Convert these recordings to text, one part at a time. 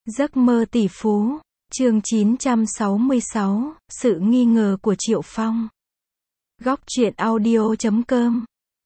Giấc mơ tỷ phú, chương 966, sự nghi ngờ của Triệu Phong. Góc truyện audio.com.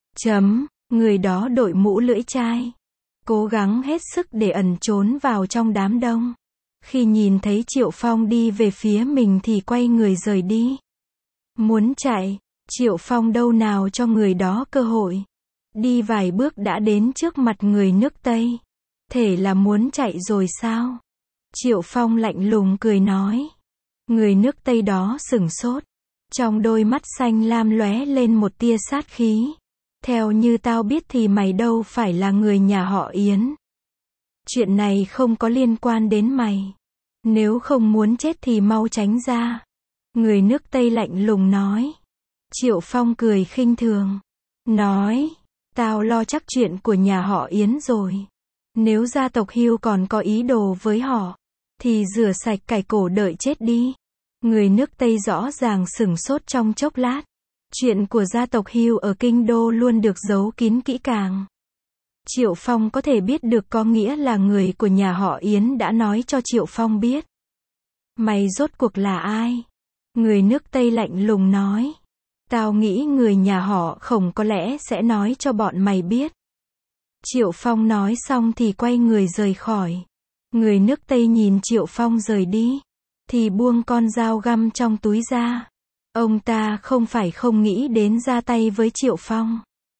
Người đó đội mũ lưỡi chai, cố gắng hết sức để ẩn trốn vào trong đám đông. Khi nhìn thấy Triệu Phong đi về phía mình thì quay người rời đi. Muốn chạy, Triệu Phong đâu nào cho người đó cơ hội. Đi vài bước đã đến trước mặt người nước Tây. Thể là muốn chạy rồi sao? Triệu Phong lạnh lùng cười nói. Người nước Tây đó sửng sốt. Trong đôi mắt xanh lam lóe lên một tia sát khí. Theo như tao biết thì mày đâu phải là người nhà họ Yến. Chuyện này không có liên quan đến mày. Nếu không muốn chết thì mau tránh ra. Người nước Tây lạnh lùng nói. Triệu Phong cười khinh thường. Nói, tao lo chắc chuyện của nhà họ Yến rồi. Nếu gia tộc Hưu còn có ý đồ với họ, thì rửa sạch cải cổ đợi chết đi. Người nước Tây rõ ràng sửng sốt trong chốc lát. Chuyện của gia tộc Hưu ở Kinh Đô luôn được giấu kín kỹ càng. Triệu Phong có thể biết được có nghĩa là người của nhà họ Yến đã nói cho Triệu Phong biết. Mày rốt cuộc là ai? Người nước Tây lạnh lùng nói. Tao nghĩ người nhà họ Khổng có lẽ sẽ nói cho bọn mày biết. Triệu Phong nói xong thì quay người rời khỏi. Người nước Tây nhìn Triệu Phong rời đi, thì buông con dao găm trong túi ra. Ông ta không phải không nghĩ đến ra tay với Triệu Phong,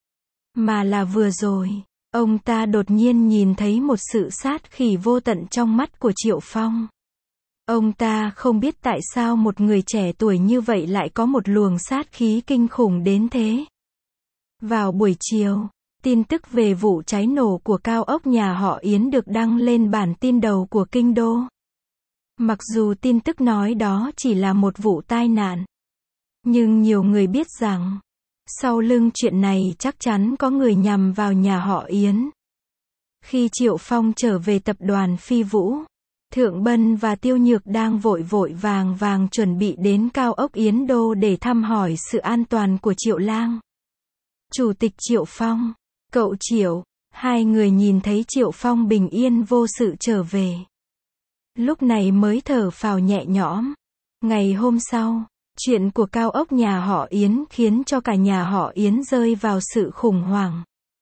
mà là vừa rồi, ông ta đột nhiên nhìn thấy một sự sát khí vô tận trong mắt của Triệu Phong. Ông ta không biết tại sao một người trẻ tuổi như vậy lại có một luồng sát khí kinh khủng đến thế. Vào buổi chiều, tin tức về vụ cháy nổ của cao ốc nhà họ Yến được đăng lên bản tin đầu của Kinh Đô. Mặc dù tin tức nói đó chỉ là một vụ tai nạn, nhưng nhiều người biết rằng, sau lưng chuyện này chắc chắn có người nhằm vào nhà họ Yến. Khi Triệu Phong trở về tập đoàn Phi Vũ, Thượng Bân và Tiêu Nhược đang vội vội vàng chuẩn bị đến cao ốc Yến Đô để thăm hỏi sự an toàn của Triệu Lang. Chủ tịch Triệu Phong, cậu Triệu, hai người nhìn thấy Triệu Phong bình yên vô sự trở về. Lúc này mới thở phào nhẹ nhõm. Ngày hôm sau, chuyện của cao ốc nhà họ Yến khiến cho cả nhà họ Yến rơi vào sự khủng hoảng.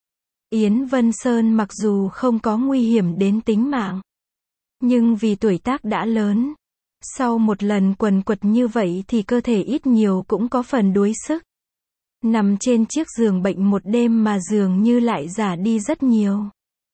Yến Vân Sơn mặc dù không có nguy hiểm đến tính mạng, nhưng vì tuổi tác đã lớn, sau một lần quần quật như vậy thì cơ thể ít nhiều cũng có phần đuối sức. Nằm trên chiếc giường bệnh một đêm mà dường như lại già đi rất nhiều.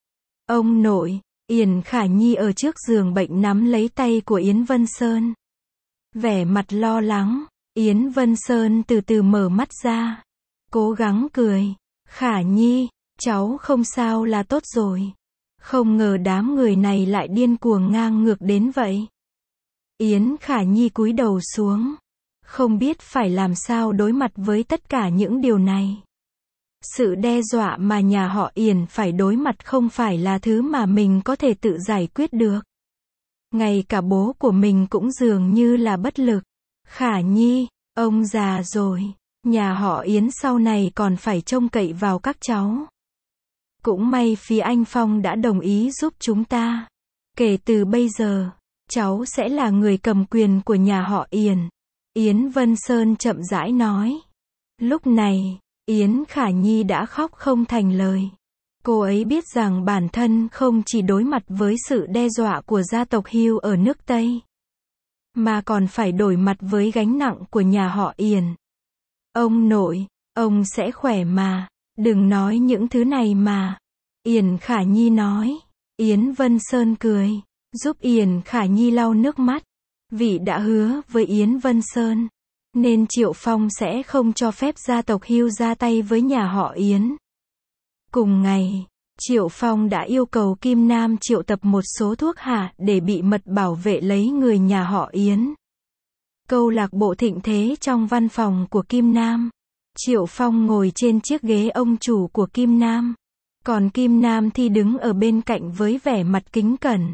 Ông nội, Yển Khả Nhi ở trước giường bệnh nắm lấy tay của Yến Vân Sơn. Vẻ mặt lo lắng, Yến Vân Sơn từ từ mở mắt ra. Cố gắng cười. Khả Nhi, cháu không sao là tốt rồi. Không ngờ đám người này lại điên cuồng ngang ngược đến vậy. Yến Khả Nhi cúi đầu xuống. Không biết phải làm sao đối mặt với tất cả những điều này. Sự đe dọa mà nhà họ Yển phải đối mặt không phải là thứ mà mình có thể tự giải quyết được. Ngay cả bố của mình cũng dường như là bất lực. Khả Nhi, ông già rồi, nhà họ Yến sau này còn phải trông cậy vào các cháu. Cũng may phía anh Phong đã đồng ý giúp chúng ta. Kể từ bây giờ, cháu sẽ là người cầm quyền của nhà họ Yển. Yến Vân Sơn chậm rãi nói. Lúc này, Yến Khả Nhi đã khóc không thành lời. Cô ấy biết rằng bản thân không chỉ đối mặt với sự đe dọa của gia tộc Hưu ở nước Tây, mà còn phải đối mặt với gánh nặng của nhà họ Yển. Ông nội, ông sẽ khỏe mà, đừng nói những thứ này mà. Yển Khả Nhi nói. Yến Vân Sơn cười, giúp Yển Khả Nhi lau nước mắt. Vị đã hứa với Yến Vân Sơn, nên Triệu Phong sẽ không cho phép gia tộc Hưu ra tay với nhà họ Yến. Cùng ngày, Triệu Phong đã yêu cầu Kim Nam triệu tập một số thuốc hạ để bị mật bảo vệ lấy người nhà họ Yến. Câu lạc bộ thịnh thế trong văn phòng của Kim Nam. Triệu Phong ngồi trên chiếc ghế ông chủ của Kim Nam. Còn Kim Nam thì đứng ở bên cạnh với vẻ mặt kính cẩn.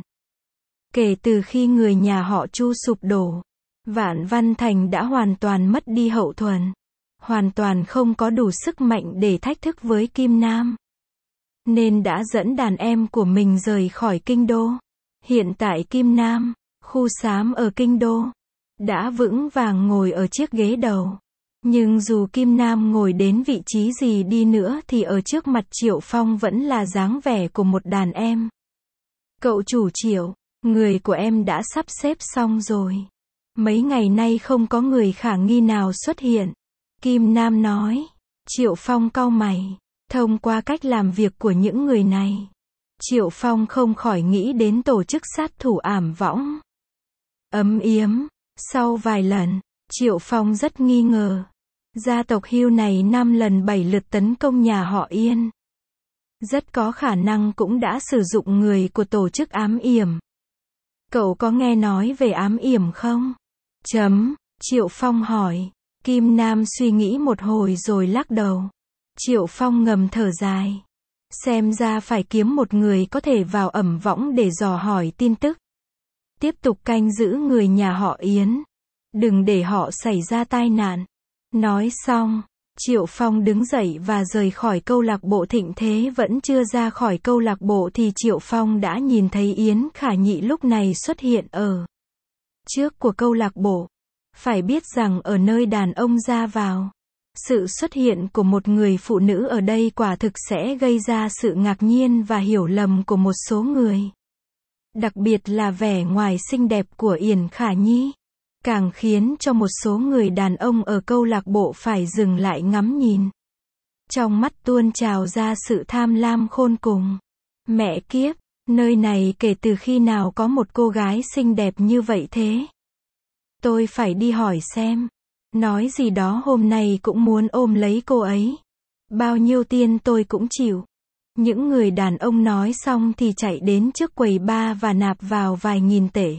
Kể từ khi người nhà họ Chu sụp đổ, Vạn Văn Thành đã hoàn toàn mất đi hậu thuẫn. Hoàn toàn không có đủ sức mạnh để thách thức với Kim Nam. Nên đã dẫn đàn em của mình rời khỏi kinh đô. Hiện tại Kim Nam, khu xám ở Kinh Đô, đã vững vàng ngồi ở chiếc ghế đầu. Nhưng dù Kim Nam ngồi đến vị trí gì đi nữa thì ở trước mặt Triệu Phong vẫn là dáng vẻ của một đàn em. Cậu chủ Triệu, người của em đã sắp xếp xong rồi. Mấy ngày nay không có người khả nghi nào xuất hiện. Kim Nam nói. Triệu Phong cau mày. Thông qua cách làm việc của những người này, Triệu Phong không khỏi nghĩ đến tổ chức sát thủ ảm võng. Ấm yếm. Sau vài lần, Triệu Phong rất nghi ngờ. Gia tộc Hưu này 5 lần 7 lượt tấn công nhà họ Yên. Rất có khả năng cũng đã sử dụng người của tổ chức ám yểm. Cậu có nghe nói về ám yểm không? Triệu Phong hỏi. Kim Nam suy nghĩ một hồi rồi lắc đầu. Triệu Phong ngầm thở dài. Xem ra phải kiếm một người có thể vào ẩm võng để dò hỏi tin tức. Tiếp tục canh giữ người nhà họ Yến. Đừng để họ xảy ra tai nạn. Nói xong, Triệu Phong đứng dậy và rời khỏi câu lạc bộ Thịnh Thế. Vẫn chưa ra khỏi câu lạc bộ thì Triệu Phong đã nhìn thấy Yến Khả Nhị lúc này xuất hiện ở trước của câu lạc bộ. Phải biết rằng ở nơi đàn ông ra vào, sự xuất hiện của một người phụ nữ ở đây quả thực sẽ gây ra sự ngạc nhiên và hiểu lầm của một số người. Đặc biệt là vẻ ngoài xinh đẹp của Yến Khả Nhi, càng khiến cho một số người đàn ông ở câu lạc bộ phải dừng lại ngắm nhìn. Trong mắt tuôn trào ra sự tham lam khôn cùng. Mẹ kiếp, nơi này kể từ khi nào có một cô gái xinh đẹp như vậy thế? Tôi phải đi hỏi xem. Nói gì đó hôm nay cũng muốn ôm lấy cô ấy. Bao nhiêu tiền tôi cũng chịu. Những người đàn ông nói xong thì chạy đến trước quầy bar và nạp vào vài nghìn tệ.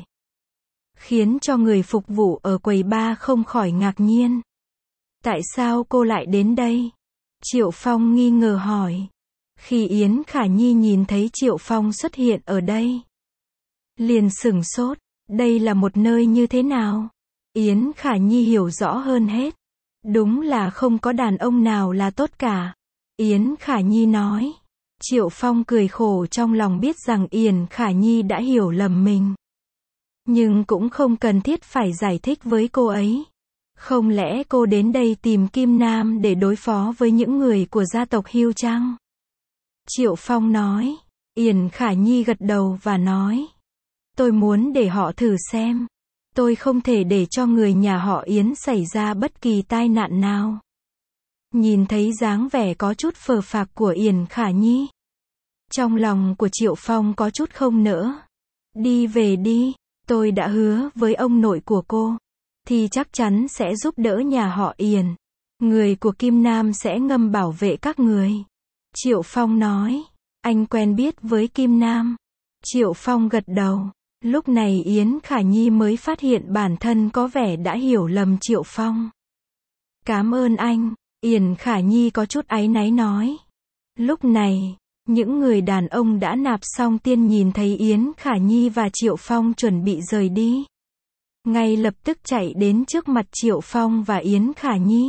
Khiến cho người phục vụ ở quầy bar không khỏi ngạc nhiên. Tại sao cô lại đến đây? Triệu Phong nghi ngờ hỏi. Khi Yến Khả Nhi nhìn thấy Triệu Phong xuất hiện ở đây, liền sửng sốt. Đây là một nơi như thế nào? Yến Khả Nhi hiểu rõ hơn hết. Đúng là không có đàn ông nào là tốt cả. Yến Khả Nhi nói. Triệu Phong cười khổ trong lòng biết rằng Yến Khả Nhi đã hiểu lầm mình. Nhưng cũng không cần thiết phải giải thích với cô ấy. Không lẽ cô đến đây tìm Kim Nam để đối phó với những người của gia tộc Hưu chăng? Triệu Phong nói. Yến Khả Nhi gật đầu và nói. Tôi muốn để họ thử xem. Tôi không thể để cho người nhà họ Yến xảy ra bất kỳ tai nạn nào. Nhìn thấy dáng vẻ có chút phờ phạc của Yến Khả Nhi, trong lòng của Triệu Phong có chút không nỡ. Đi về đi, tôi đã hứa với ông nội của cô, thì chắc chắn sẽ giúp đỡ nhà họ Yến. Người của Kim Nam sẽ ngầm bảo vệ các người. Triệu Phong nói. Anh quen biết với Kim Nam. Triệu Phong gật đầu. Lúc này Yến Khả Nhi mới phát hiện bản thân có vẻ đã hiểu lầm Triệu Phong. Cảm ơn anh, Yến Khả Nhi có chút áy náy nói. Lúc này, những người đàn ông đã nạp xong tiền nhìn thấy Yến Khả Nhi và Triệu Phong chuẩn bị rời đi. Ngay lập tức chạy đến trước mặt Triệu Phong và Yến Khả Nhi.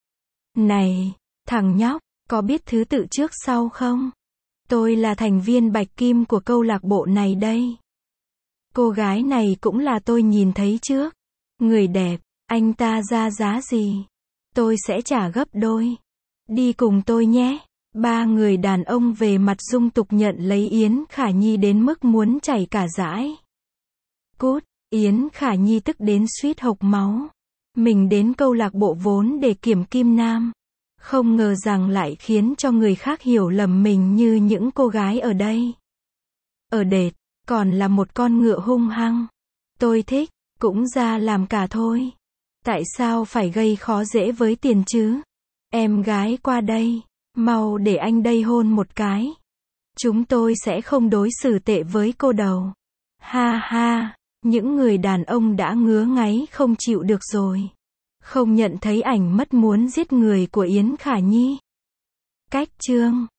Này, thằng nhóc, có biết thứ tự trước sau không? Tôi là thành viên Bạch Kim của câu lạc bộ này đây. Cô gái này cũng là tôi nhìn thấy trước. Người đẹp, anh ta ra giá gì? Tôi sẽ trả gấp đôi. Đi cùng tôi nhé. 3 người đàn ông về mặt dung tục nhận lấy Yến Khả Nhi đến mức muốn chảy cả dãi. Cút, Yến Khả Nhi tức đến suýt hộc máu. Mình đến câu lạc bộ vốn để kiểm Kim Nam. Không ngờ rằng lại khiến cho người khác hiểu lầm mình như những cô gái ở đây. Ở đệt, còn là một con ngựa hung hăng. Tôi thích, cũng ra làm cả thôi. Tại sao phải gây khó dễ với tiền chứ? Em gái qua đây, mau để anh đây hôn một cái. Chúng tôi sẽ không đối xử tệ với cô đâu. Ha ha, những người đàn ông đã ngứa ngáy không chịu được rồi. Không nhận thấy ảnh mất muốn giết người của Yến Khả Nhi. Cách chương